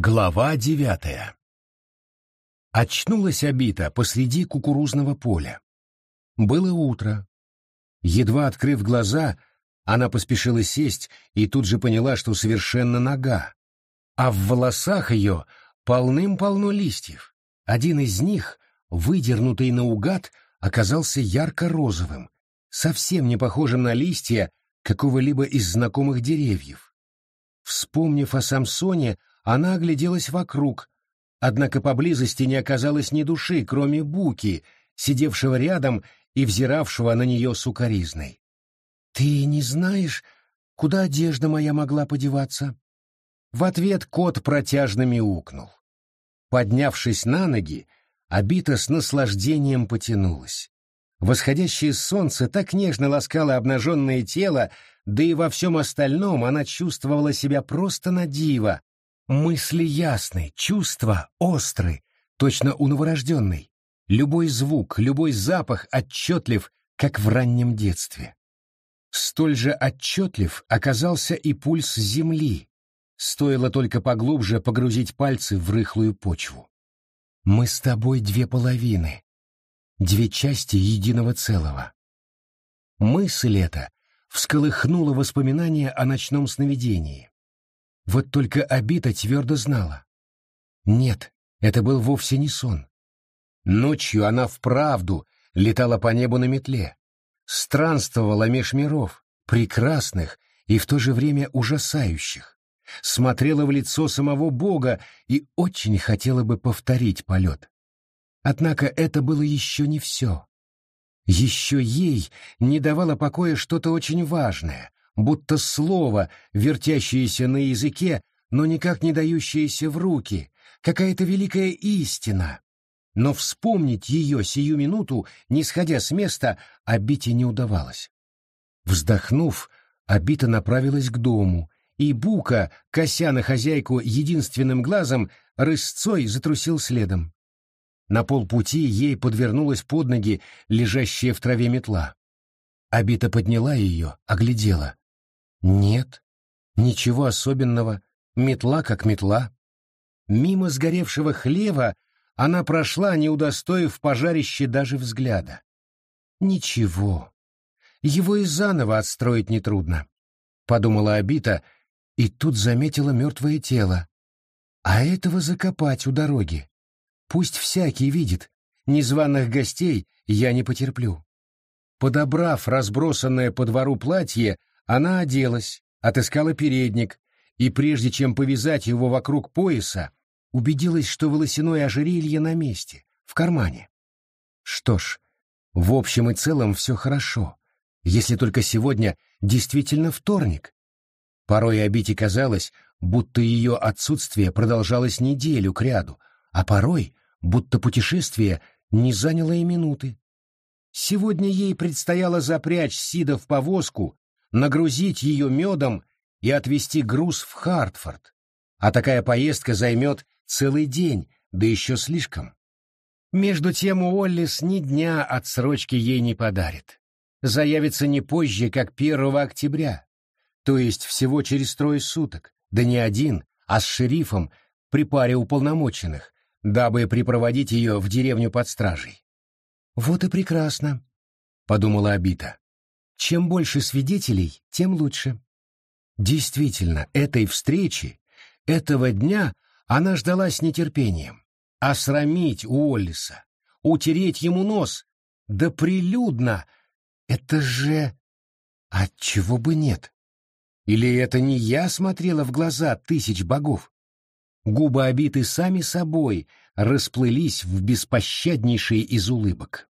Глава 9. Очнулась Обита посреди кукурузного поля. Было утро. Едва открыв глаза, она поспешила сесть и тут же поняла, что совершенно нага. А в волосах ее полным-полно листьев. Один из них, выдернутый наугад, оказался ярко-розовым, совсем не похожим на листья какого-либо из знакомых деревьев. Вспомнив о Самсоне, она огляделась вокруг, однако поблизости не оказалось ни души, кроме Буки, сидевшего рядом и взиравшего на нее с укоризной. «Ты не знаешь, куда одежда моя могла подеваться?» В ответ кот протяжно мяукнул. Поднявшись на ноги, Обита с наслаждением потянулась. Восходящее солнце так нежно ласкало обнаженное тело, да и во всем остальном она чувствовала себя просто на диво. Мысли ясны, чувства остры, точно у новорожденной. Любой звук, любой запах отчетлив, как в раннем детстве. Столь же отчетлив оказался и пульс земли. Стоило только поглубже погрузить пальцы в рыхлую почву. «Мы с тобой две половины, две части единого целого». Мысль эта всколыхнула воспоминания о ночном сновидении. Вот только Обита твердо знала. Нет, это был вовсе не сон. Ночью она вправду летала по небу на метле, странствовала меж миров, прекрасных и в то же время ужасающих, смотрела в лицо самого Бога и очень хотела бы повторить полет. Однако это было еще не все. Еще ей не давало покоя что-то очень важное, будто слово, вертящееся на языке, но никак не дающееся в руки, какая-то великая истина. Но вспомнить ее сию минуту, не сходя с места, Обите не удавалось. Вздохнув, Обита направилась к дому, и Бука, кося на хозяйку единственным глазом, рысцой затрусил следом. На полпути ей подвернулась под ноги лежащая в траве метла. Обита подняла ее, оглядела. Нет, ничего особенного, метла как метла. Мимо сгоревшего хлева она прошла, не удостоив пожарище даже взгляда. Ничего, его и заново отстроить нетрудно, подумала Обита, и тут заметила мертвое тело. А этого закопать у дороги. Пусть всякий видит, незваных гостей я не потерплю. Подобрав разбросанное по двору платье, она оделась, отыскала передник, и прежде чем повязать его вокруг пояса, убедилась, что волосяное ожерелье на месте, в кармане. Что ж, в общем и целом все хорошо, если только сегодня действительно вторник. Порой Обите казалось, будто ее отсутствие продолжалось неделю кряду, а порой, будто путешествие не заняло и минуты. Сегодня ей предстояло запрячь Сида в повозку, нагрузить ее медом и отвезти груз в Хартфорд, а такая поездка займет целый день, да еще слишком. Между тем Уоллес ни дня отсрочки ей не подарит. Заявится не позже, как 1 октября, то есть всего через 3 суток, да не один, а с шерифом при паре уполномоченных, дабы припроводить ее в деревню под стражей. «Вот и прекрасно», — подумала Обита. «Чем больше свидетелей, тем лучше». Действительно, этой встречи, этого дня она ждала с нетерпением. Осрамить Уоллеса, утереть ему нос, да прилюдно. Это же... Отчего бы нет? Или это не я смотрела в глаза тысяч богов? Губы Обиты сами собой расплылись в беспощаднейшей из улыбок.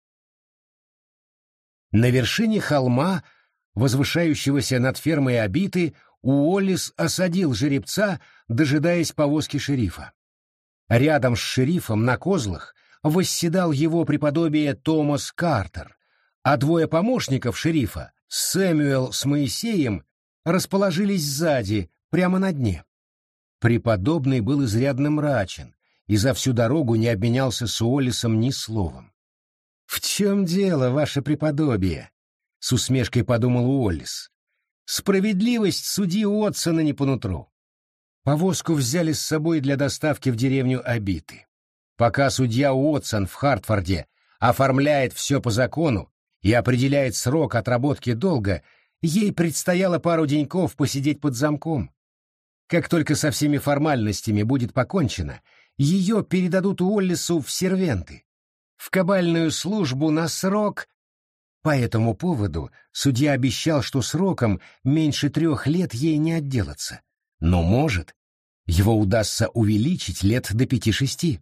На вершине холма, возвышающегося над фермой Обиты, Уоллес осадил жеребца, дожидаясь повозки шерифа. Рядом с шерифом на козлах восседал его преподобие Томас Картер, а 2 помощников шерифа, Сэмюэл с Моисеем, расположились сзади, прямо на дне. Преподобный был изрядно мрачен и за всю дорогу не обменялся с Уоллесом ни словом. «В чем дело, ваше преподобие?» — с усмешкой подумал Уоллес. «Справедливость судьи Уотсона не по нутру. Повозку взяли с собой для доставки в деревню Обиты. Пока судья Уотсон в Хартфорде оформляет все по закону и определяет срок отработки долга, ей предстояло пару деньков посидеть под замком. Как только со всеми формальностями будет покончено, ее передадут Уоллесу в сервенты, в кабальную службу на срок. По этому поводу судья обещал, что сроком меньше 3 лет ей не отделаться. Но, может, его удастся увеличить лет до 5-6.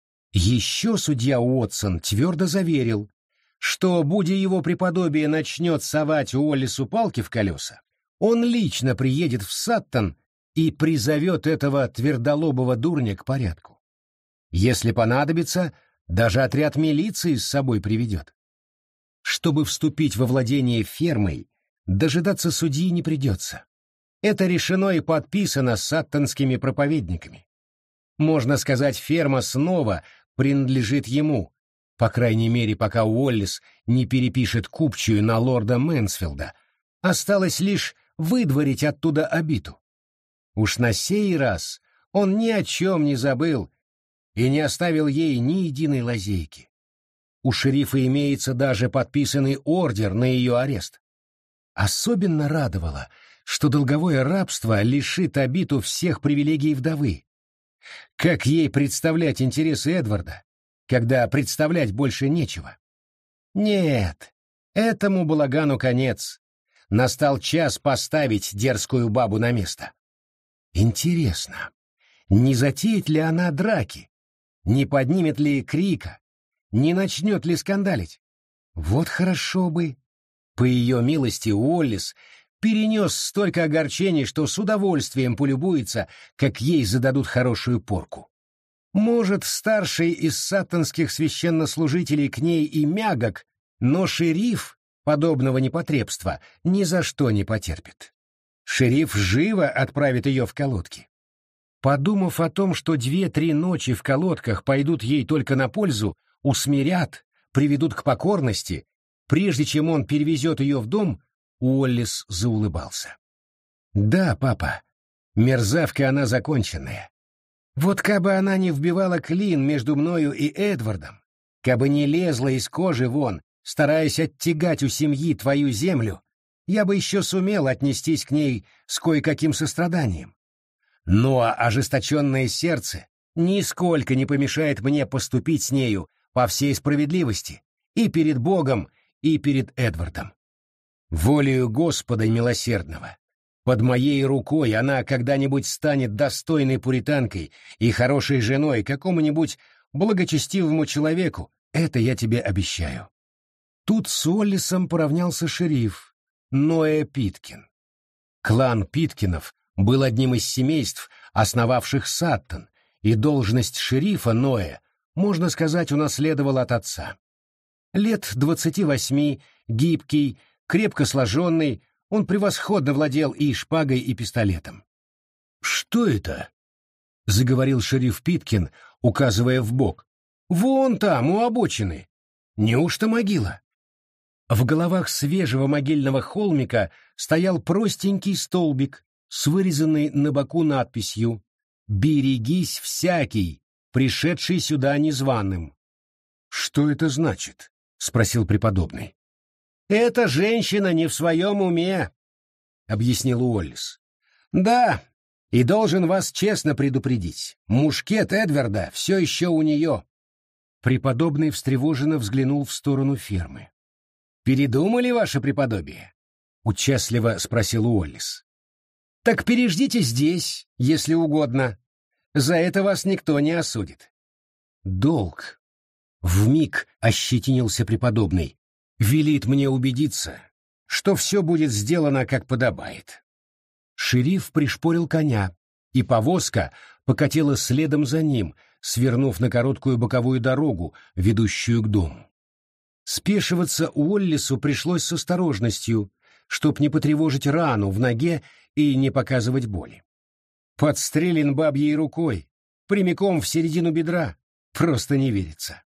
Еще судья Уотсон твердо заверил, что, будя его преподобие начнет совать Уоллесу палки в колеса, он лично приедет в Саттон и призовет этого твердолобого дурня к порядку. Если понадобится, даже отряд милиции с собой приведет. Чтобы вступить во владение фермой, дожидаться судьи не придется. Это решено и подписано саттонскими проповедниками. Можно сказать, ферма снова принадлежит ему, по крайней мере, пока Уоллес не перепишет купчую на лорда Мэнсфилда. Осталось лишь выдворить оттуда Обиту. Уж на сей раз он ни о чем не забыл и не оставил ей ни единой лазейки. У шерифа имеется даже подписанный ордер на ее арест. Особенно радовало, что долговое рабство лишит Обиту всех привилегий вдовы. Как ей представлять интересы Эдварда, когда представлять больше нечего? Нет, этому балагану конец. Настал час поставить дерзкую бабу на место. Интересно, не затеет ли она драки? Не поднимет ли крика? Не начнет ли скандалить? Вот хорошо бы. По ее милости Уоллес перенес столько огорчений, что с удовольствием полюбуется, как ей зададут хорошую порку. Может, старший из саттонских священнослужителей к ней и мягок, но шериф подобного непотребства ни за что не потерпит. Шериф живо отправит ее в колодки. Подумав о том, что 2-3 ночи в колодках пойдут ей только на пользу, усмирят, приведут к покорности, прежде чем он перевезет ее в дом, Уоллес заулыбался. «Да, папа, мерзавка она законченная. Вот кабы она не вбивала клин между мною и Эдвардом, кабы не лезла из кожи вон, стараясь оттягать у семьи твою землю, я бы еще сумел отнестись к ней с кое-каким состраданием. Но ожесточенное сердце нисколько не помешает мне поступить с нею по всей справедливости и перед Богом, и перед Эдвардом. Волею Господа милосердного, под моей рукой она когда-нибудь станет достойной пуританкой и хорошей женой какому-нибудь благочестивому человеку, это я тебе обещаю». Тут с Уоллесом поравнялся шериф Ноэ Питкин. Клан Питкинов был одним из семейств, основавших Саттон, и должность шерифа Ноэ, можно сказать, унаследовал от отца. Лет 28, гибкий, крепко сложенный, он превосходно владел и шпагой, и пистолетом. «Что это?» — заговорил шериф Питкин, указывая вбок. «Вон там, у обочины. Неужто могила?» В головах свежего могильного холмика стоял простенький столбик с вырезанной на боку надписью «Берегись всякий, пришедший сюда незваным». «Что это значит?» — спросил преподобный. «Эта женщина не в своем уме», — объяснил Уоллес. «Да, и должен вас честно предупредить, мушкет Эдварда все еще у нее». Преподобный встревоженно взглянул в сторону фермы. «Передумали, ваше преподобие?» — участливо спросил Уоллес. «Так переждите здесь, если угодно. За это вас никто не осудит». «Долг», — вмиг ощетинился преподобный, — «велит мне убедиться, что все будет сделано, как подобает». Шериф пришпорил коня, и повозка покатила следом за ним, свернув на короткую боковую дорогу, ведущую к дому. Спешиваться Уоллесу пришлось с осторожностью, чтоб не потревожить рану в ноге и не показывать боли. Подстрелен бабьей рукой, прямиком в середину бедра, просто не верится.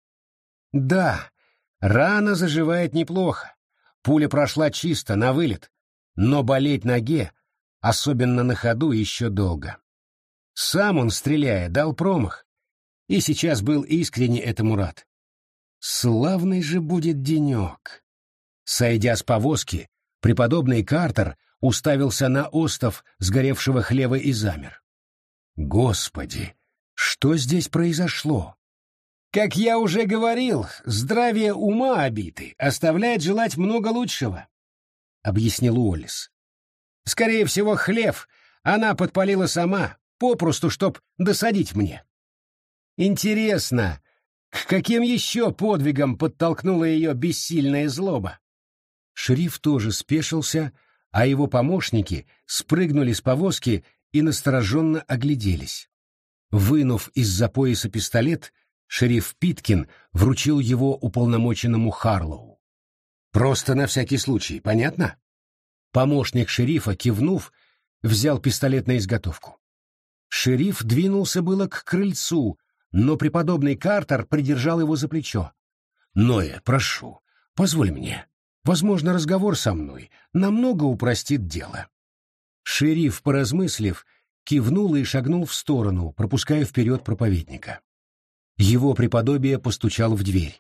Да, рана заживает неплохо, пуля прошла чисто, на вылет, но болеть ноге, особенно на ходу, еще долго. Сам он, стреляя, дал промах, и сейчас был искренне этому рад. Славный же будет денек. Сойдя с повозки, преподобный Картер уставился на остов сгоревшего хлева и замер. Господи, что здесь произошло? Как я уже говорил, здравие ума обиты оставляет желать много лучшего, — объяснил Уоллес. Скорее всего, хлев она подпалила сама, попросту, чтоб досадить мне. Интересно, к каким еще подвигам подтолкнула ее бессильная злоба? Шериф тоже спешился, а его помощники спрыгнули с повозки и настороженно огляделись. Вынув из-за пояса пистолет, шериф Питкин вручил его уполномоченному Харлоу. «Просто на всякий случай, понятно?» Помощник шерифа, кивнув, взял пистолет на изготовку. Шериф двинулся было к крыльцу, но преподобный Картер придержал его за плечо. «Ноэ, прошу, позволь мне. Возможно, разговор со мной намного упростит дело». Шериф, поразмыслив, кивнул и шагнул в сторону, пропуская вперед проповедника. Его преподобие постучал в дверь.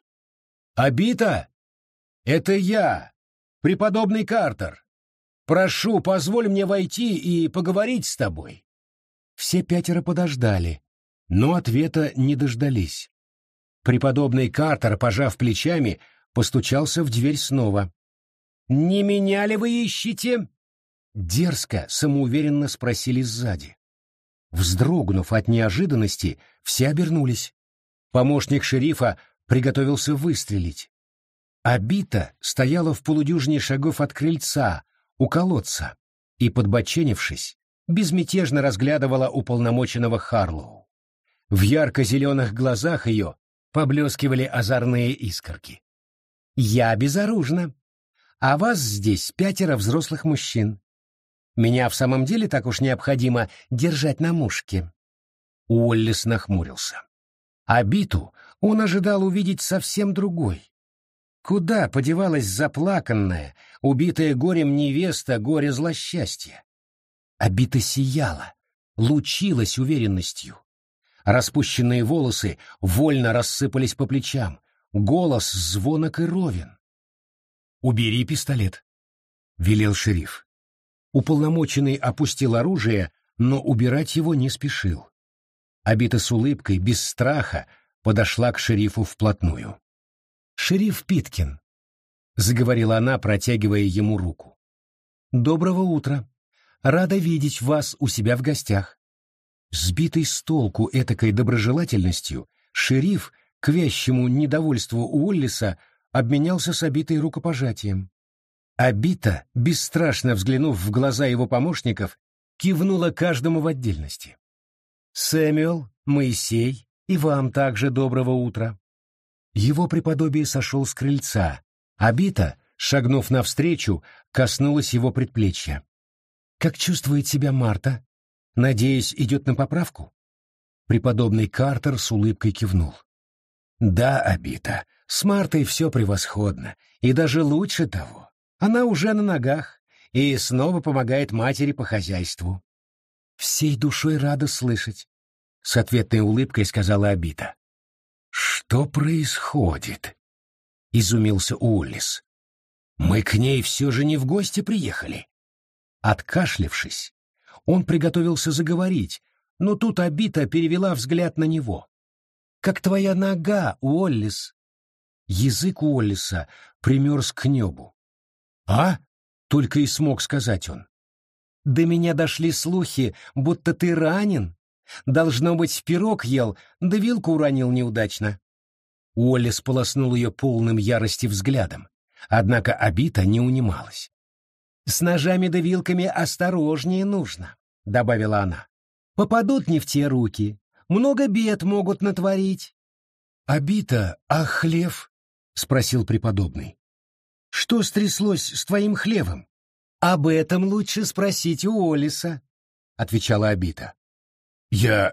«Обита? Это я, преподобный Картер. Прошу, позволь мне войти и поговорить с тобой». Все пятеро подождали, но ответа не дождались. Преподобный Картер, пожав плечами, постучался в дверь снова. «Не меня ли вы ищете?» Дерзко, самоуверенно спросили сзади. Вздрогнув от неожиданности, все обернулись. Помощник шерифа приготовился выстрелить. Обита стояла в полудюжине шагов от крыльца, у колодца, и, подбоченившись, безмятежно разглядывала уполномоченного Харлоу. В ярко-зеленых глазах ее поблескивали озорные искорки. «Я безоружна, а вас здесь 5 взрослых мужчин. Меня в самом деле так уж необходимо держать на мушке». Уоллес нахмурился. Обиту он ожидал увидеть совсем другой. Куда подевалась заплаканная, убитая горем невеста горе злосчастья? Обита сияла, лучилась уверенностью. Распущенные волосы вольно рассыпались по плечам, голос звонок и ровен. «Убери пистолет», — велел шериф. Уполномоченный опустил оружие, но убирать его не спешил. Обита с улыбкой, без страха, подошла к шерифу вплотную. «Шериф Питкин», — заговорила она, протягивая ему руку. «Доброго утра. Рада видеть вас у себя в гостях». Сбитый с толку этакой доброжелательностью, шериф, к вящему недовольству Уоллеса, обменялся с Обитой рукопожатием. Обита, бесстрашно взглянув в глаза его помощников, кивнула каждому в отдельности. «Сэмюэл, Моисей, и вам также доброго утра». Его преподобие сошел с крыльца. Обита, шагнув навстречу, коснулась его предплечья. «Как чувствует себя Марта? Надеюсь, идет на поправку?» Преподобный Картер с улыбкой кивнул. «Да, Обита, с Мартой все превосходно, и даже лучше того. Она уже на ногах и снова помогает матери по хозяйству». «Всей душой рада слышать», — с ответной улыбкой сказала Обита. «Что происходит?» — изумился Уоллес. «Мы к ней все же не в гости приехали». Откашлявшись, он приготовился заговорить, но тут Обита перевела взгляд на него. «Как твоя нога, Уоллес?» Язык Уоллеса примерз к небу. «А?» — только и смог сказать он. «До меня дошли слухи, будто ты ранен. Должно быть, пирог ел, да вилку уронил неудачно». Уоллес полоснул ее полным ярости взглядом, однако Обита не унималась. «С ножами да вилками осторожнее нужно», — добавила она. «Попадут не в те руки, много бед могут натворить». «Обита, а хлев?» — спросил преподобный. «Что стряслось с твоим хлевом?» «Об этом лучше спросить у Уоллеса», — отвечала Обита. «Я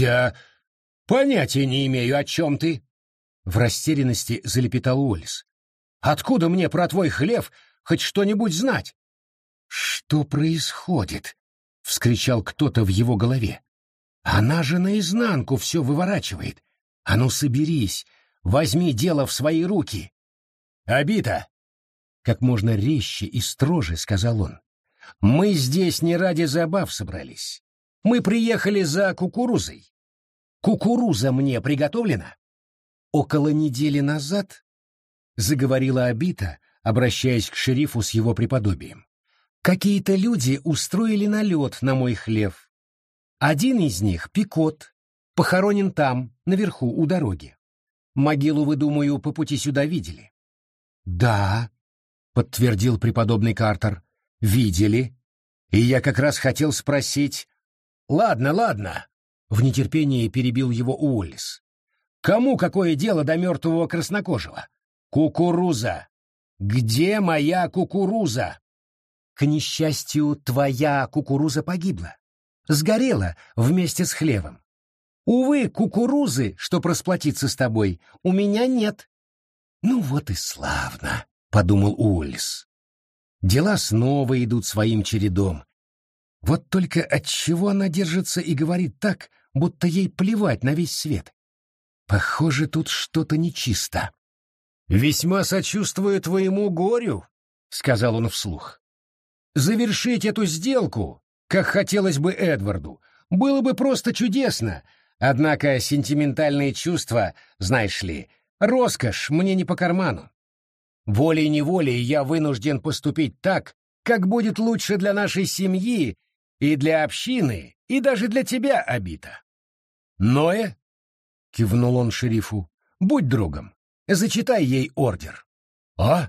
понятия не имею, о чем ты», — в растерянности залепетал Уоллес. «Откуда мне про твой хлев хоть что-нибудь знать?» «Что происходит?» — вскричал кто-то в его голове. Она же наизнанку все выворачивает. А ну соберись, возьми дело в свои руки. Обита, как можно резче и строже сказал он. Мы здесь не ради забав собрались. Мы приехали за кукурузой. Кукуруза мне приготовлена? Около недели назад, заговорила Обита, обращаясь к шерифу с его преподобием, какие-то люди устроили налет на мой хлев. Один из них, Пикот, похоронен там, наверху, у дороги. Могилу, вы, думаю, по пути сюда видели? Да, подтвердил преподобный Картер, видели. И я как раз хотел спросить... Ладно, ладно, в нетерпении перебил его Уоллес. Кому какое дело до мертвого краснокожего? Кукуруза! Где моя кукуруза? К несчастью, твоя кукуруза погибла. Сгорела вместе с хлевом. Увы, кукурузы, чтоб расплатиться с тобой, у меня нет. Ну вот и славно, подумал Уоллес. Дела снова идут своим чередом. Вот только отчего она держится и говорит так, будто ей плевать на весь свет. Похоже, тут что-то нечисто. «Весьма сочувствую твоему горю», — сказал он вслух. «Завершить эту сделку, как хотелось бы Эдварду, было бы просто чудесно, однако сентиментальные чувства, знаешь ли, роскошь мне не по карману. Волей-неволей я вынужден поступить так, как будет лучше для нашей семьи и для общины, и даже для тебя, Обита. Ноэ, — кивнул он шерифу, — будь другом, зачитай ей ордер. А?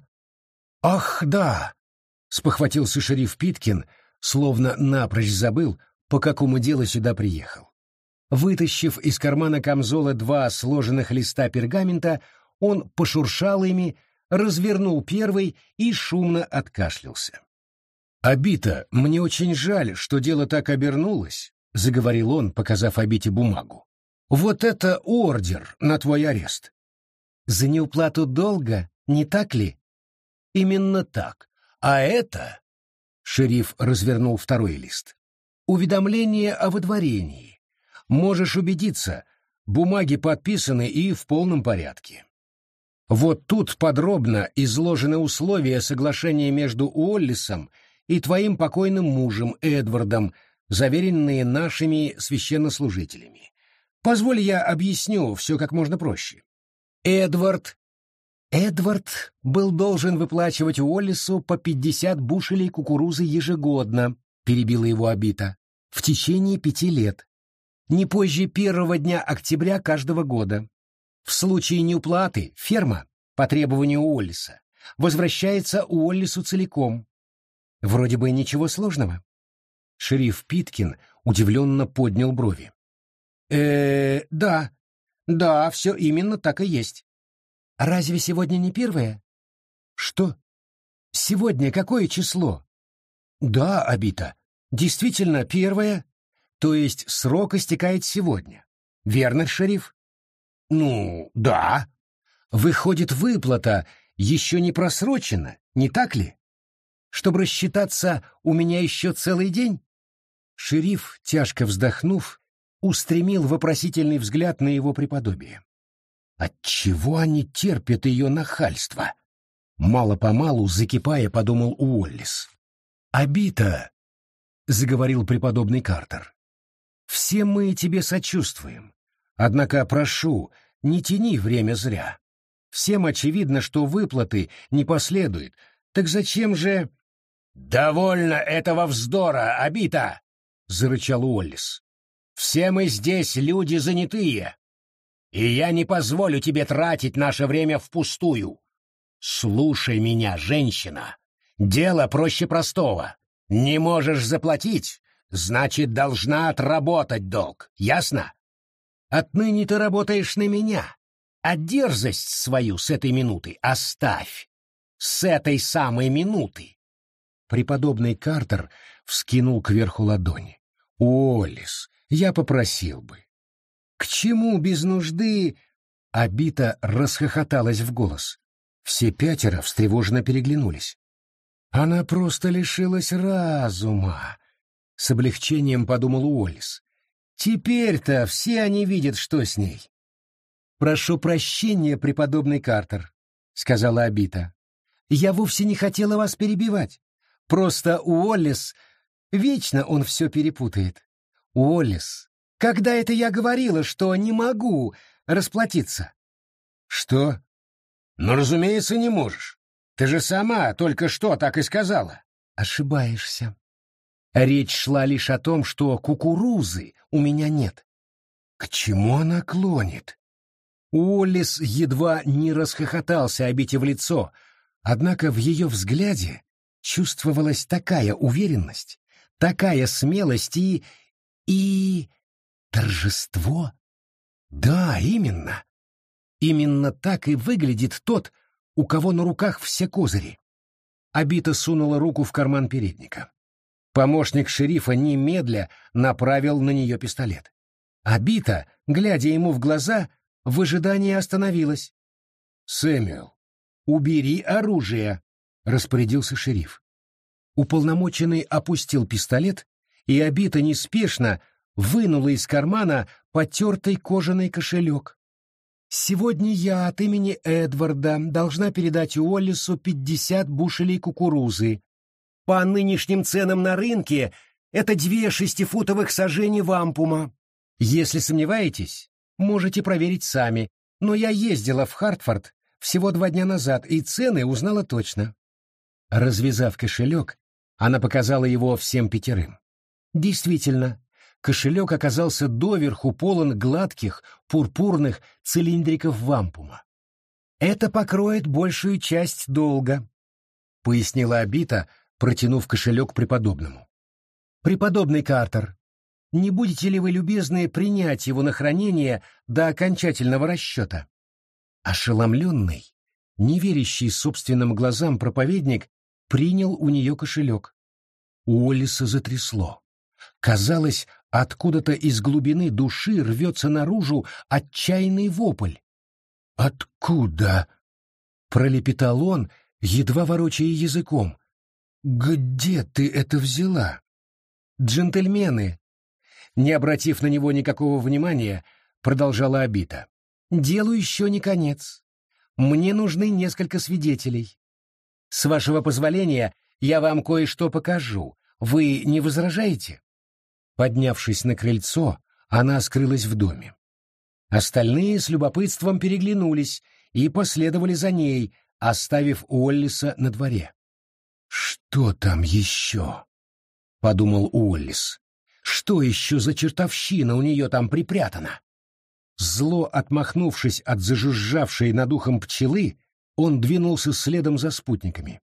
Ах, да, — спохватился шериф Питкин, словно напрочь забыл, по какому делу сюда приехал. Вытащив из кармана камзола 2 сложенных листа пергамента, он пошуршал ими, развернул первый и шумно откашлялся. «Обита, мне очень жаль, что дело так обернулось», — заговорил он, показав Обите бумагу. «Вот это ордер на твой арест». «За неуплату долга, не так ли?» «Именно так. А это...» — шериф развернул второй лист. «Уведомление о выдворении. Можешь убедиться, бумаги подписаны и в полном порядке. Вот тут подробно изложены условия соглашения между Уоллесом и твоим покойным мужем Эдвардом, заверенные нашими священнослужителями. Позволь я объясню все как можно проще. Эдвард был должен выплачивать Уоллесу по 50 бушелей кукурузы ежегодно, перебила его Обита, в течение 5 лет, не позже 1-го дня октября каждого года. В случае неуплаты ферма, по требованию Уоллеса, возвращается Уоллесу целиком. Вроде бы ничего сложного. Шериф Питкин удивленно поднял брови. Да, все именно так и есть. Разве сегодня не 1-е? Что? Сегодня какое число? Да, Обита, действительно 1-е, то есть срок истекает сегодня. Верно, шериф? Ну, да. Выходит, выплата еще не просрочена, не так ли? Чтобы рассчитаться, у меня еще целый день? Шериф, тяжко вздохнув, устремил вопросительный взгляд на его преподобие. Отчего они терпят ее нахальство? Мало-помалу, закипая, подумал Уоллес. «Обита», — заговорил преподобный Картер, — «все мы тебе сочувствуем. Однако, прошу, не тяни время зря. Всем очевидно, что выплаты не последует. Так зачем же...» «Довольно этого вздора, Обита!» — зарычал Уоллес. «Все мы здесь люди занятые, и я не позволю тебе тратить наше время впустую. Слушай меня, женщина. Дело проще простого. Не можешь заплатить, значит, должна отработать долг. Ясно? Отныне ты работаешь на меня, а дерзость свою с этой минуты оставь. С этой самой минуты». Преподобный Картер вскинул кверху ладони. «Уоллес, я попросил бы». «К чему без нужды?» Обита расхохоталась в голос. Все 5 встревоженно переглянулись. «Она просто лишилась разума», — с облегчением подумал Уоллес. Теперь-то все они видят, что с ней. «Прошу прощения, преподобный Картер», — сказала Абита. «Я вовсе не хотела вас перебивать. Просто Уоллес, вечно он все перепутает. Уоллес, когда это я говорила, что не могу расплатиться?» «Что? Ну, разумеется, не можешь. Ты же сама только что так и сказала». «Ошибаешься. Речь шла лишь о том, что кукурузы у меня нет». «К чему она клонит?» Уоллес едва не расхохотался Абите в лицо, однако в ее взгляде чувствовалась такая уверенность, такая смелость и торжество. Да, именно. Именно так и выглядит тот, у кого на руках все козыри. Абита сунула руку в карман передника. Помощник шерифа немедля направил на нее пистолет. Абита, глядя ему в глаза, в ожидании остановилась. «Сэмюэл, убери оружие», — распорядился шериф. Уполномоченный опустил пистолет, и Абита неспешно вынула из кармана потертый кожаный кошелек. «Сегодня я от имени Эдварда должна передать Уоллесу 50 бушелей кукурузы. По нынешним ценам на рынке это 2 шестифутовых сажени вампума. Если сомневаетесь, можете проверить сами, но я ездила в Хартфорд всего 2 дня назад и цены узнала точно». Развязав кошелек, она показала его всем 5. Действительно, кошелек оказался доверху полон гладких, пурпурных цилиндриков вампума. «Это покроет большую часть долга», — пояснила Абита, протянув кошелек преподобному. «Преподобный Картер, не будете ли вы любезны принять его на хранение до окончательного расчета?» Ошеломленный, не верящий собственным глазам проповедник принял у нее кошелек. Уоллеса затрясло. Казалось, откуда-то из глубины души рвется наружу отчаянный вопль. «Откуда?» — пролепетал он, едва ворочая языком. «Где ты это взяла?» «Джентльмены», не обратив на него никакого внимания, продолжала Абита. «Делу еще не конец. Мне нужны несколько свидетелей. С вашего позволения, я вам кое-что покажу. Вы не возражаете?» Поднявшись на крыльцо, она скрылась в доме. Остальные с любопытством переглянулись и последовали за ней, оставив Уоллеса на дворе. «Что там еще?» — подумал Уоллес. «Что еще за чертовщина у нее там припрятана?» Зло отмахнувшись от зажужжавшей над ухом пчелы, он двинулся следом за спутниками.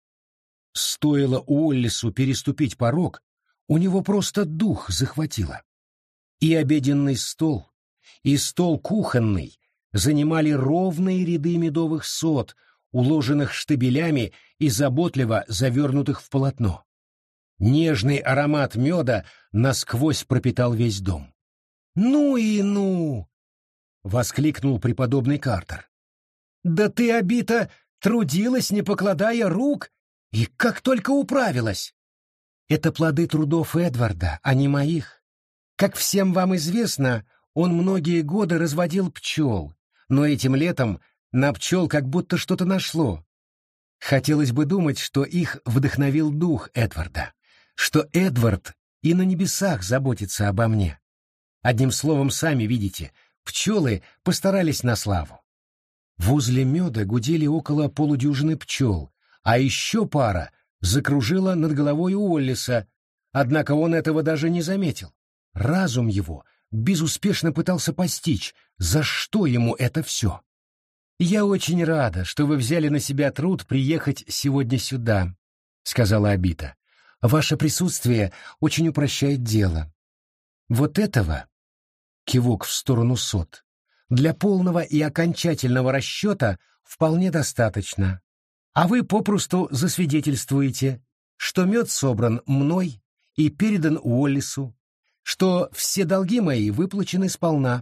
Стоило Уоллесу переступить порог, у него просто дух захватило. И обеденный стол, и стол кухонный занимали ровные ряды медовых сот, уложенных штабелями и заботливо завернутых в полотно. Нежный аромат меда насквозь пропитал весь дом. «Ну и ну!» — воскликнул преподобный Картер. «Да ты, Абита, трудилась, не покладая рук, и как только управилась!» «Это плоды трудов Эдварда, а не моих. Как всем вам известно, он многие годы разводил пчел, но этим летом на пчел как будто что-то нашло. Хотелось бы думать, что их вдохновил дух Эдварда, что Эдвард и на небесах заботится обо мне. Одним словом, сами видите, пчелы постарались на славу». Возле меда гудели около полудюжины пчел, а еще пара закружила над головой Уоллеса, однако он этого даже не заметил. Разум его безуспешно пытался постичь, за что ему это все. «Я очень рада, что вы взяли на себя труд приехать сегодня сюда», — сказала Абита. «Ваше присутствие очень упрощает дело. Вот этого», — кивок в сторону сот, — «для полного и окончательного расчета вполне достаточно. А вы попросту засвидетельствуете, что мед собран мной и передан Уоллесу, что все долги мои выплачены сполна».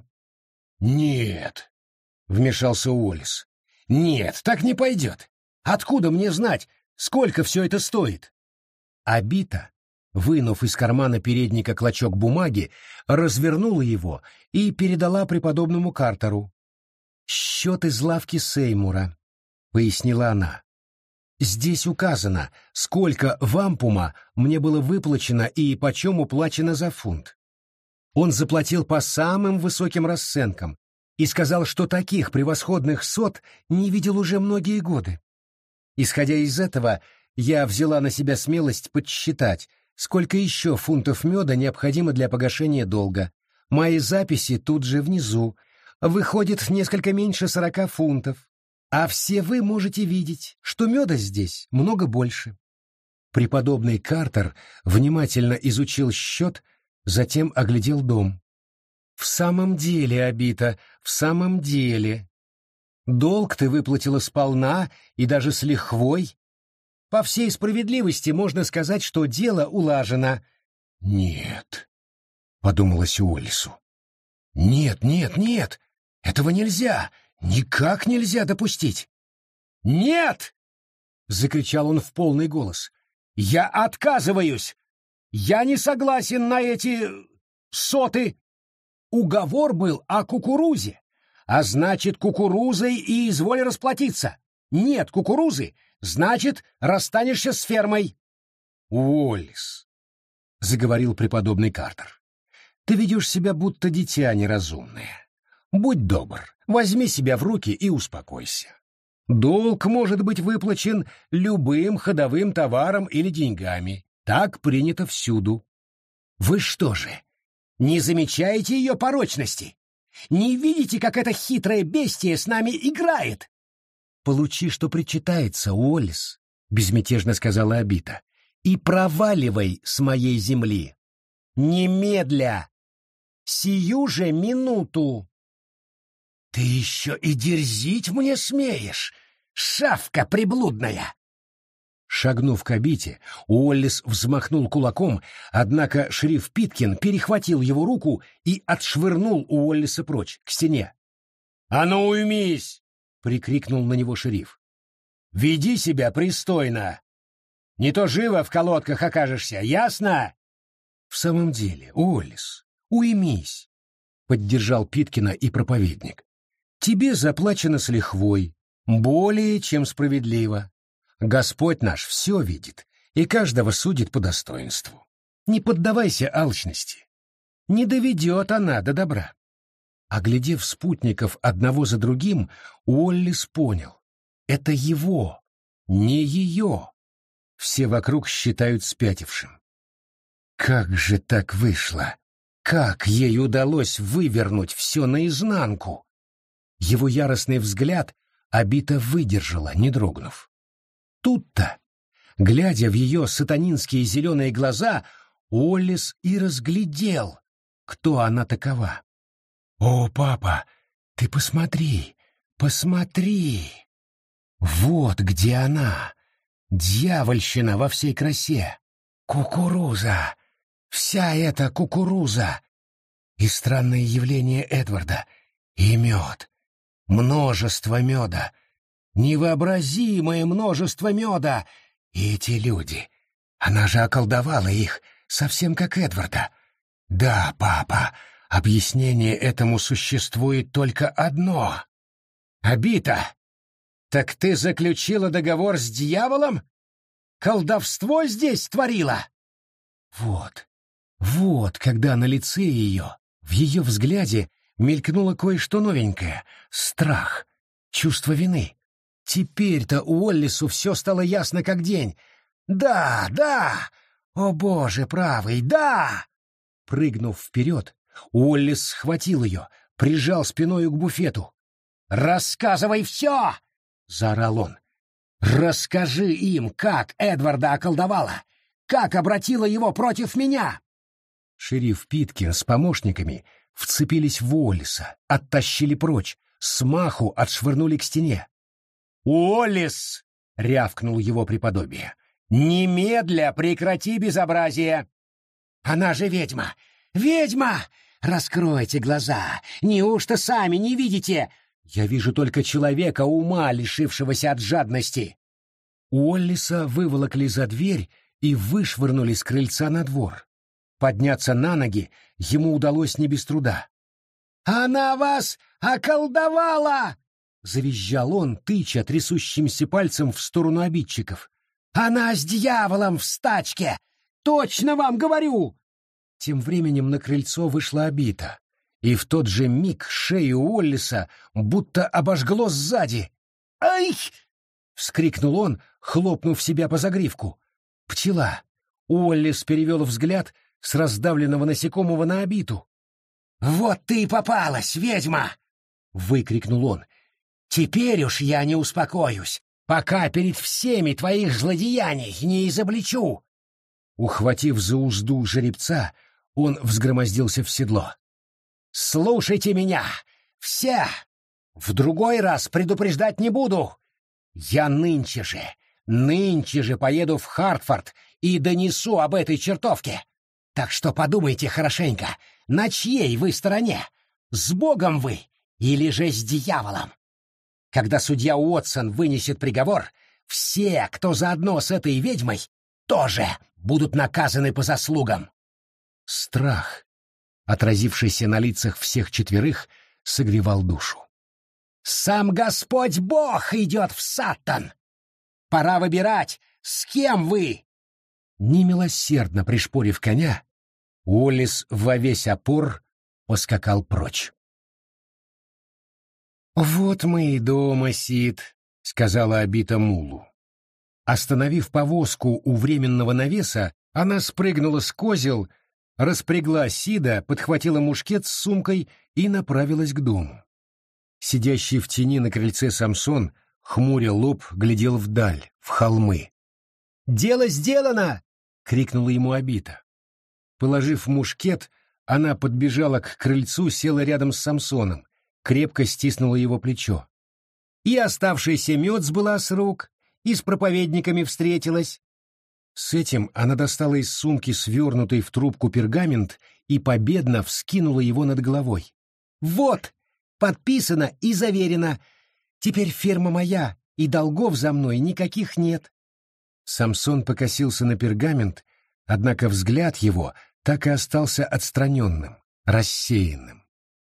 «Нет», — вмешался Уоллес. «Нет, так не пойдет. Откуда мне знать, сколько все это стоит?» Абита, вынув из кармана передника клочок бумаги, развернула его и передала преподобному Картеру. «Счет из лавки Сеймура», — пояснила она. «Здесь указано, сколько вампума мне было выплачено и почем уплачено за фунт. Он заплатил по самым высоким расценкам и сказал, что таких превосходных сот не видел уже многие годы. Исходя из этого, я взяла на себя смелость подсчитать, сколько еще фунтов меда необходимо для погашения долга. Мои записи тут же внизу. Выходит несколько меньше 40 фунтов. А все вы можете видеть, что меда здесь много больше». Преподобный Картер внимательно изучил счет, затем оглядел дом. «В самом деле, Абита, в самом деле. Долг ты выплатила сполна и даже с лихвой. По всей справедливости можно сказать, что дело улажено». «Нет», — подумалось Уоллесу. «Нет, нет, нет! Этого нельзя! Никак нельзя допустить!» «Нет!» — закричал он в полный голос. «Я отказываюсь! Я не согласен на эти соты! Уговор был о кукурузе, а значит, кукурузой и изволь расплатиться. Нет кукурузы, значит, расстанешься с фермой». «Уоллес», — заговорил преподобный Картер, — «ты ведешь себя будто дитя неразумное. Будь добр, возьми себя в руки и успокойся. Долг может быть выплачен любым ходовым товаром или деньгами. Так принято всюду». «Вы что же, не замечаете ее порочности? Не видите, как эта хитрая бестия с нами играет?» «Получи, что причитается, Уоллес», — безмятежно сказала Абита, — «и проваливай с моей земли. Немедля! Сию же минуту!» «Ты еще и дерзить мне смеешь, шавка приблудная!» Шагнув к Абите, Уоллес взмахнул кулаком, однако шериф Питкин перехватил его руку и отшвырнул Уоллеса прочь, к стене. «А ну уймись!» — прикрикнул на него шериф. «Веди себя пристойно! Не то живо в колодках окажешься, ясно?» «В самом деле, Уоллес, уймись!» — поддержал Питкина и проповедник. «Тебе заплачено с лихвой, более чем справедливо. Господь наш все видит и каждого судит по достоинству. Не поддавайся алчности. Не доведет она до добра». Оглядев спутников одного за другим, Уоллес понял — это его, не ее. Все вокруг считают спятившим. Как же так вышло? Как ей удалось вывернуть все наизнанку? Его яростный взгляд Абита выдержала, не дрогнув. Тут-то, глядя в ее сатанинские зеленые глаза, Уоллес и разглядел, кто она такова. «О, папа, ты посмотри, посмотри! Вот где она, дьявольщина во всей красе! Кукуруза! Вся эта кукуруза! И странное явление Эдварда, и мед, множество меда, невообразимое множество меда, и эти люди, она же околдовала их, совсем как Эдварда. Да, папа, объяснение этому существует только одно. Абита, так ты заключила договор с дьяволом? Колдовство здесь творила? Вот, когда на лице ее, в ее взгляде мелькнуло кое-что новенькое — страх, чувство вины. Теперь-то Уоллесу все стало ясно как день. «Да, да! О, Боже правый, да!» Прыгнув вперед, Уоллес схватил ее, прижал спиною к буфету. «Рассказывай все!» — заорал он. «Расскажи им, как Эдварда околдовала, как обратила его против меня!» Шериф Питкин с помощниками вцепились в Уоллеса, оттащили прочь, смаху отшвырнули к стене. «Уоллес!» — рявкнул его преподобие. «Немедля прекрати безобразие!» «Она же ведьма! Ведьма! Раскройте глаза! Неужто сами не видите? Я вижу только человека ума, лишившегося от жадности!» Уоллеса выволокли за дверь и вышвырнули с крыльца на двор. Подняться на ноги ему удалось не без труда. «Она вас околдовала!» — завизжал он, тыча трясущимся пальцем в сторону обидчиков. «Она с дьяволом в стачке! Точно вам говорю!» Тем временем на крыльцо вышла Абита, и в тот же миг шею Уоллеса будто обожгло сзади. «Ай!» — вскрикнул он, хлопнув себя по загривку. «Пчела!» — Уоллес перевел взгляд с раздавленного насекомого на Абиту. «Вот ты и попалась, ведьма!» — выкрикнул он. «Теперь уж я не успокоюсь, пока перед всеми твоих злодеяний не изобличу!» Ухватив за узду жеребца, он взгромоздился в седло. «Слушайте меня! Все! В другой раз предупреждать не буду! Я нынче же поеду в Хартфорд и донесу об этой чертовке! Так что подумайте хорошенько, на чьей вы стороне? С Богом вы или же с дьяволом? Когда судья Уотсон вынесет приговор, все, кто заодно с этой ведьмой, тоже будут наказаны по заслугам!» Страх, отразившийся на лицах всех четверых, согревал душу. «Сам Господь Бог идет в Саттон! Пора выбирать, с кем вы!» Немилосердно пришпорив коня, Уоллес во весь опор поскакал прочь. «Вот мы и дома, Сид», — сказала Абита Мулу. Остановив повозку у временного навеса, она спрыгнула с козел, распрягла Сида, подхватила мушкет с сумкой и направилась к дому. Сидящий в тени на крыльце Самсон, хмуря лоб, глядел вдаль, в холмы. «Дело сделано!» — крикнула ему Абита. Положив мушкет, она подбежала к крыльцу, села рядом с Самсоном, крепко стиснула его плечо. И оставшийся мед сбыла с рук, и с проповедниками встретилась. С этим она достала из сумки свернутый в трубку пергамент и победно вскинула его над головой. «Вот! Подписано и заверено! Теперь ферма моя, и долгов за мной никаких нет!» Самсон покосился на пергамент, однако взгляд его так и остался отстраненным, рассеянным.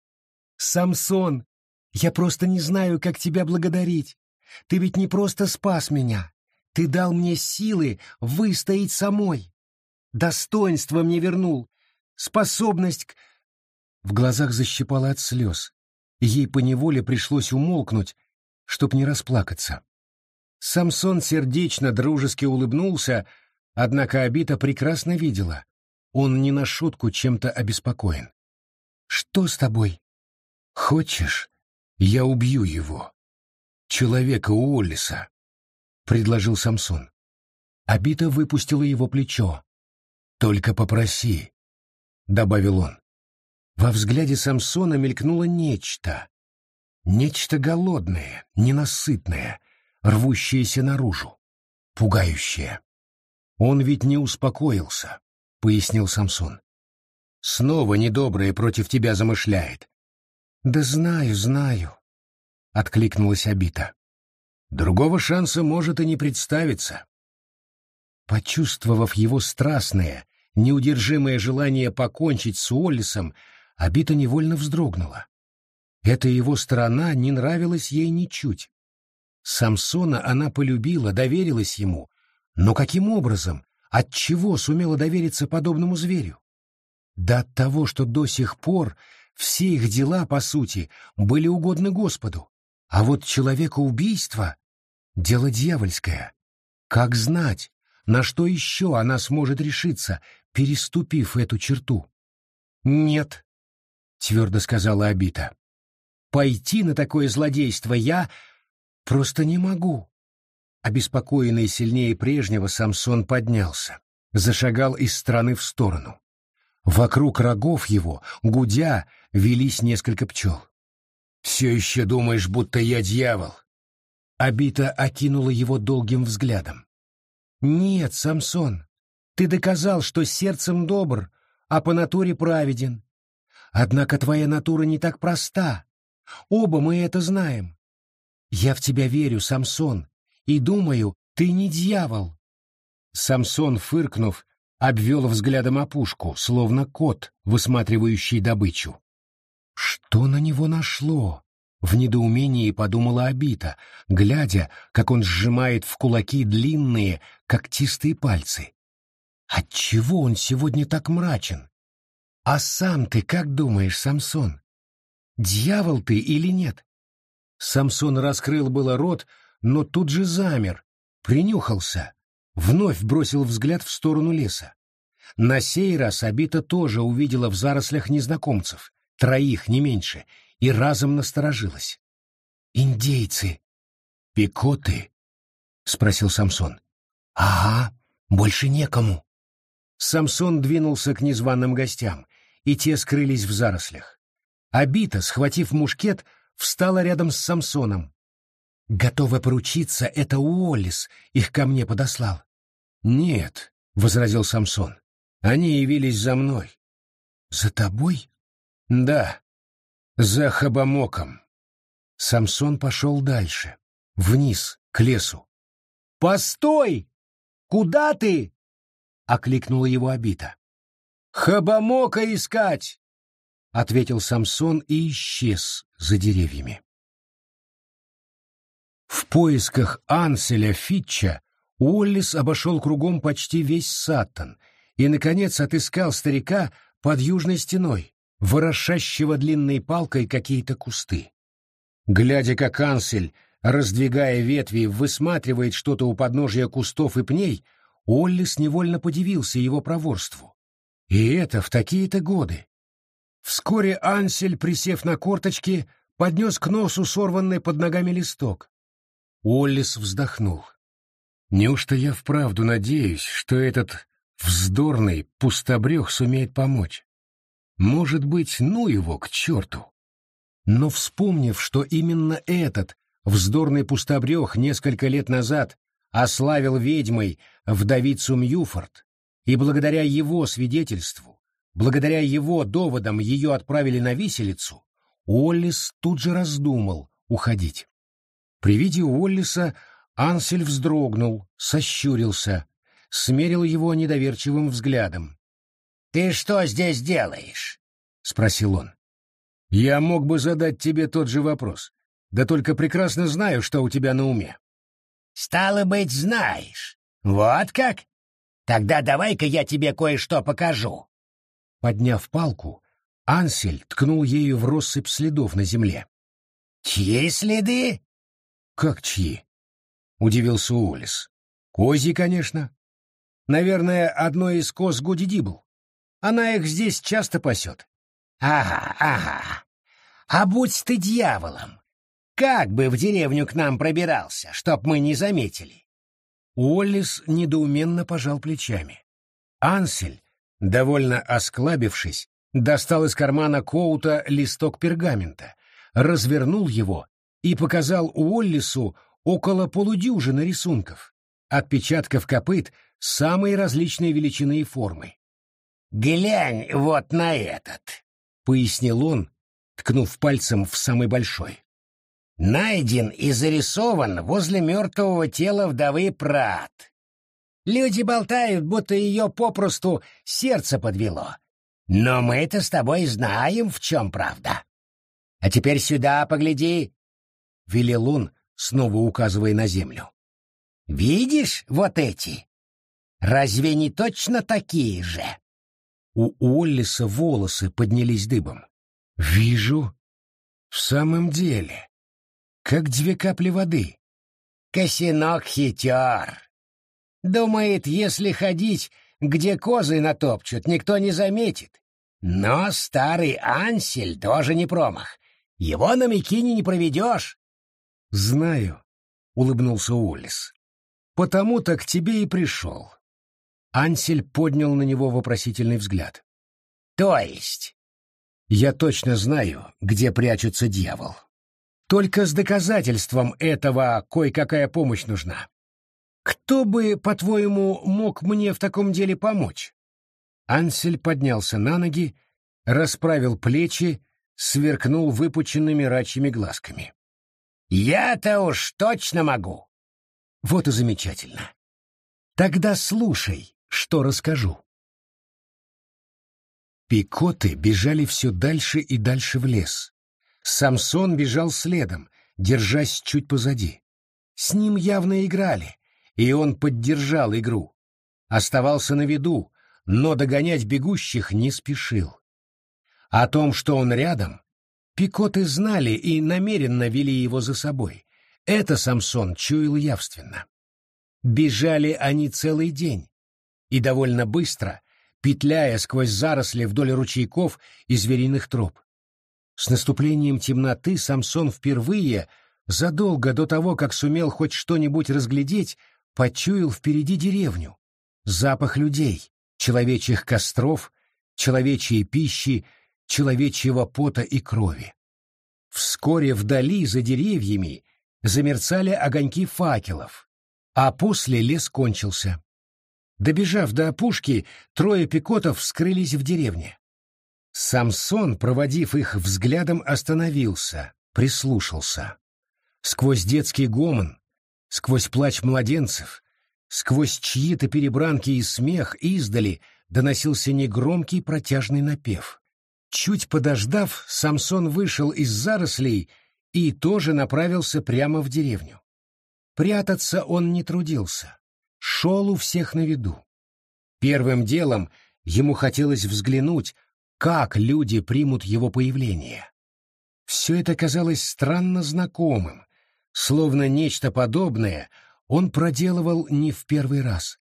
«Самсон, я просто не знаю, как тебя благодарить. Ты ведь не просто спас меня. Ты дал мне силы выстоять самой. Достоинство мне вернул. Способность к...» В глазах защипало от слез. Ей поневоле пришлось умолкнуть, чтоб не расплакаться. Самсон сердечно, дружески улыбнулся, однако Абита прекрасно видела. Он не на шутку чем-то обеспокоен. «Что с тобой?» «Хочешь, я убью его? Человека Уоллеса», — предложил Самсон. Абита выпустила его плечо. «Только попроси», — добавил он. Во взгляде Самсона мелькнуло нечто. Нечто голодное, ненасытное, рвущееся наружу, пугающее. «Он ведь не успокоился», — пояснил Самсон. «Снова недоброе против тебя замышляет». «Да знаю», — откликнулась Абита. «Другого шанса может и не представиться». Почувствовав его страстное, неудержимое желание покончить с Уоллесом, Абита невольно вздрогнула. Эта его сторона не нравилась ей ничуть. Самсона она полюбила, доверилась ему, но каким образом, отчего сумела довериться подобному зверю? Да от того, что до сих пор все их дела, по сути, были угодны Господу, а вот человекоубийство — дело дьявольское. Как знать, на что еще она сможет решиться, переступив эту черту? «Нет», — твердо сказала Абита, — «пойти на такое злодейство я просто не могу». Обеспокоенный сильнее прежнего, Самсон поднялся, зашагал из стороны в сторону. Вокруг рогов его, гудя, велись несколько пчел. «Все еще думаешь, будто я дьявол?» Абита окинула его долгим взглядом. «Нет, Самсон, ты доказал, что сердцем добр, а по натуре праведен. Однако твоя натура не так проста. Оба мы это знаем. Я в тебя верю, Самсон, и думаю, ты не дьявол». Самсон, фыркнув, обвел взглядом опушку, словно кот, высматривающий добычу. Что на него нашло? В недоумении подумала Абита, глядя, как он сжимает в кулаки длинные, когтистые пальцы. Отчего он сегодня так мрачен? А сам ты как думаешь, Самсон? Дьявол ты или нет? Самсон раскрыл было рот, но тут же замер, принюхался, вновь бросил взгляд в сторону леса. На сей раз Абита тоже увидела в зарослях незнакомцев, 3, не меньше, и разом насторожилась. «Индейцы!» «Пекоты?» — спросил Самсон. «Ага, больше некому». Самсон двинулся к незваным гостям, и те скрылись в зарослях. Абита, схватив мушкет, встала рядом с Самсоном. «Готова поручиться, это Уоллес их ко мне подослал». «Нет», — возразил Самсон, — «они явились за мной». «За тобой?» «Да, за Хабамоком». Самсон пошел дальше, вниз, к лесу. «Постой! Куда ты?» — окликнула его Абита. «Хабамока искать!» — ответил Самсон и исчез за деревьями. В поисках Анселя Фитча Уоллес обошел кругом почти весь Саттон и, наконец, отыскал старика под южной стеной, ворошащего длинной палкой какие-то кусты. Глядя, как Ансель, раздвигая ветви, высматривает что-то у подножия кустов и пней, Уоллес невольно подивился его проворству. И это в такие-то годы. Вскоре Ансель, присев на корточки, поднес к носу сорванный под ногами листок. Уоллес вздохнул. Неужто я вправду надеюсь, что этот вздорный пустобрех сумеет помочь? Может быть, ну его к черту. Но вспомнив, что именно этот вздорный пустобрех несколько лет назад ославил ведьмой вдовицу Мьюфорд, и благодаря его свидетельству, благодаря его доводам ее отправили на виселицу, Уоллес тут же раздумал уходить. При виде Уоллеса Ансель вздрогнул, сощурился, смерил его недоверчивым взглядом. «Ты что здесь делаешь?» — спросил он. «Я мог бы задать тебе тот же вопрос, да только прекрасно знаю, что у тебя на уме». «Стало быть, знаешь. Вот как? Тогда давай-ка я тебе кое-что покажу». Подняв палку, Ансель ткнул ею в россыпь следов на земле. «Чьи следы?» «Как чьи?» — удивился Уоллес. «Козьи, конечно. Наверное, одной из коз Гуди Дибл. Она их здесь часто пасет». «Ага, ага. А будь ты дьяволом, как бы в деревню к нам пробирался, чтоб мы не заметили?» Уоллес недоуменно пожал плечами. Ансель, довольно осклабившись, достал из кармана коута листок пергамента, развернул его и показал Уоллесу около полудюжины рисунков, отпечатков копыт самой различной величины и формы. «Глянь вот на этот», — пояснил он, ткнув пальцем в самый большой. «Найден и зарисован возле мертвого тела вдовы Прат. Люди болтают, будто ее попросту сердце подвело. Но мы-то с тобой знаем, в чем правда. А теперь сюда погляди», — велел он, снова указывая на землю. «Видишь вот эти? Разве не точно такие же?» У Уоллеса волосы поднялись дыбом. «Вижу. В самом деле. Как 2 капли воды». «Косинок хитер. Думает, если ходить, где козы натопчут, никто не заметит. Но старый Ансель тоже не промах. Его на Микине не проведешь». «Знаю», — улыбнулся Уоллес. «Потому-то к тебе и пришел». Ансель поднял на него вопросительный взгляд. «То есть?» «Я точно знаю, где прячется дьявол. Только с доказательством этого кое-какая помощь нужна. Кто бы, по-твоему, мог мне в таком деле помочь?» Ансель поднялся на ноги, расправил плечи, сверкнул выпученными рачьими глазками. «Я-то уж точно могу». «Вот и замечательно. Тогда слушай, что расскажу. Пикоты бежали все дальше и дальше в лес. Самсон бежал следом, держась чуть позади. С ним явно играли, и он поддержал игру. Оставался на виду, но догонять бегущих не спешил. О том, что он рядом, пикоты знали и намеренно вели его за собой. Это Самсон чуял явственно. Бежали они целый день, и довольно быстро, петляя сквозь заросли вдоль ручейков и звериных троп. С наступлением темноты Самсон впервые, задолго до того, как сумел хоть что-нибудь разглядеть, почуял впереди деревню, запах людей, человечьих костров, человечьей пищи, человечьего пота и крови. Вскоре вдали, за деревьями, замерцали огоньки факелов, а после лес кончился. Добежав до опушки, трое пикотов скрылись в деревне. Самсон, проводив их взглядом, остановился, прислушался. Сквозь детский гомон, сквозь плач младенцев, сквозь чьи-то перебранки и смех издали доносился негромкий протяжный напев. Чуть подождав, Самсон вышел из зарослей и тоже направился прямо в деревню. Прятаться он не трудился, шел у всех на виду. Первым делом ему хотелось взглянуть, как люди примут его появление. Все это казалось странно знакомым, словно нечто подобное он проделывал не в первый раз.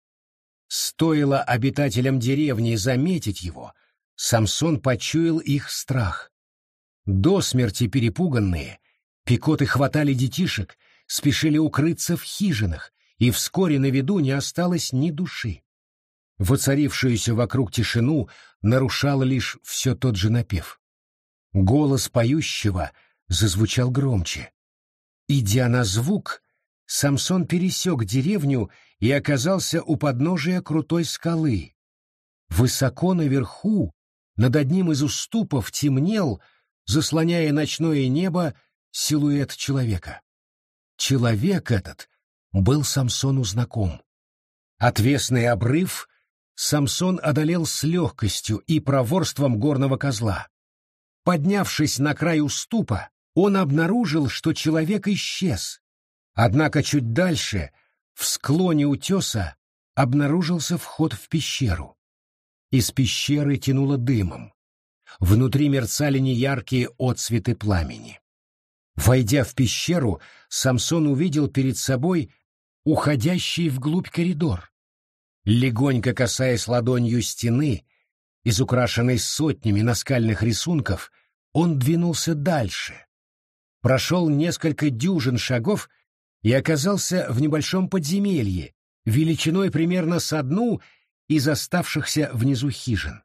Стоило обитателям деревни заметить его, Самсон почуял их страх. До смерти перепуганные, пикоты хватали детишек, спешили укрыться в хижинах, и вскоре на виду не осталось ни души. Воцарившуюся вокруг тишину нарушал лишь все тот же напев. Голос поющего зазвучал громче. Идя на звук, Самсон пересек деревню и оказался у подножия крутой скалы. Высоко наверху, над одним из уступов, темнел, заслоняя ночное небо, силуэт человека. Человек этот был Самсону знаком. Отвесный обрыв Самсон одолел с легкостью и проворством горного козла. Поднявшись на край уступа, он обнаружил, что человек исчез. Однако чуть дальше, в склоне утеса, обнаружился вход в пещеру. Из пещеры тянуло дымом. Внутри мерцали неяркие отсветы пламени. Войдя в пещеру, Самсон увидел перед собой уходящий вглубь коридор. Легонько касаясь ладонью стены, изукрашенной сотнями наскальных рисунков, он двинулся дальше. Прошел несколько дюжин шагов и оказался в небольшом подземелье, величиной примерно с одну из оставшихся внизу хижин.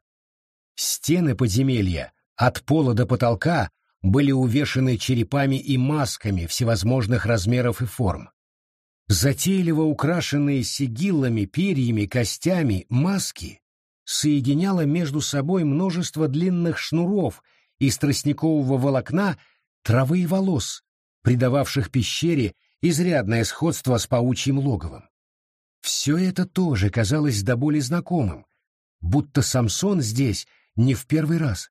Стены подземелья от пола до потолка были увешаны черепами и масками всевозможных размеров и форм. Затейливо украшенные сигиллами, перьями, костями маски соединяло между собой множество длинных шнуров из тростникового волокна, травы и волос, придававших пещере изрядное сходство с паучьим логовом. Все это тоже казалось до боли знакомым, будто Самсон здесь не в первый раз.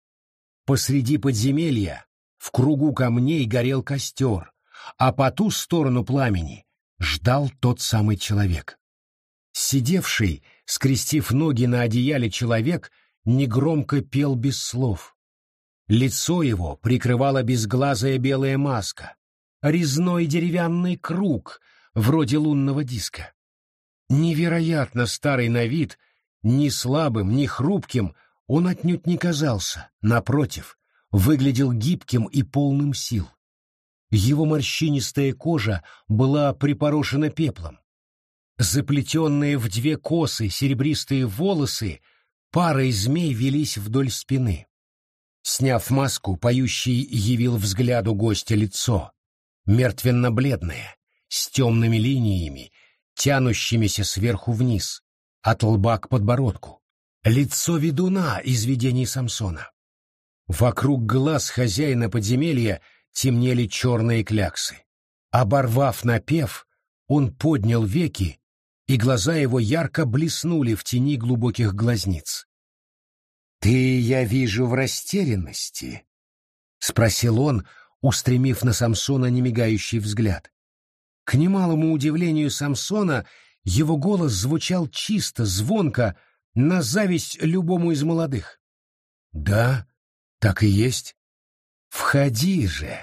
Посреди подземелья в кругу камней горел костер, а по ту сторону пламени ждал тот самый человек. Сидевший, скрестив ноги на одеяле человек, негромко пел без слов. Лицо его прикрывала безглазая белая маска, резной деревянный круг, вроде лунного диска. Невероятно старый на вид, ни слабым, ни хрупким он отнюдь не казался, напротив, выглядел гибким и полным сил. Его морщинистая кожа была припорошена пеплом. Заплетенные в две косы серебристые волосы парой змей велись вдоль спины. Сняв маску, поющий явил взгляду гостя лицо, мертвенно-бледное, с темными линиями, тянущимися сверху вниз, от лба к подбородку. Лицо ведуна из видений Самсона. Вокруг глаз хозяина подземелья темнели черные кляксы. Оборвав напев, он поднял веки и глаза его ярко блеснули в тени глубоких глазниц. «Ты, я вижу, в растерянности?» — спросил он, устремив на Самсона немигающий взгляд. К немалому удивлению Самсона его голос звучал чисто, звонко, на зависть любому из молодых. «Да, так и есть. Входи же,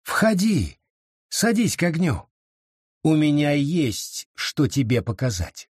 входи, садись к огню. У меня есть, что тебе показать».